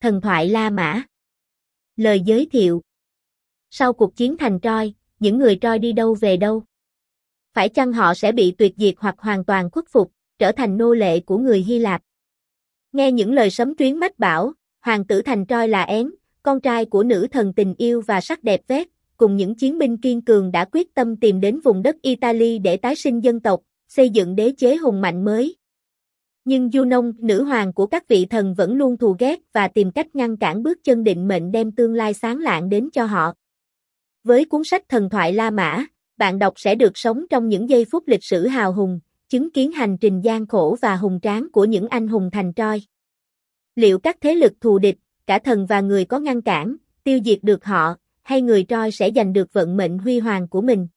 Thần thoại La Mã. Lời giới thiệu. Sau cuộc chiến thành Troy, những người Troy đi đâu về đâu? Phải chăng họ sẽ bị tuyệt diệt hoặc hoàn toàn khuất phục, trở thành nô lệ của người Hy Lạp? Nghe những lời sấm truyền mách bảo, hoàng tử thành Troy là Én, con trai của nữ thần tình yêu và sắc đẹp Vét, cùng những chiến binh kiên cường đã quyết tâm tìm đến vùng đất Italy để tái sinh dân tộc, xây dựng đế chế hùng mạnh mới. Nhưng Junon, nữ hoàng của các vị thần vẫn luôn thù ghét và tìm cách ngăn cản bước chân định mệnh đem tương lai sáng lạng đến cho họ. Với cuốn sách Thần thoại La Mã, bạn đọc sẽ được sống trong những giây phút lịch sử hào hùng, chứng kiến hành trình gian khổ và hùng tráng của những anh hùng thành Troy. Liệu các thế lực thù địch, cả thần và người có ngăn cản, tiêu diệt được họ, hay người Troy sẽ giành được vận mệnh huy hoàng của mình?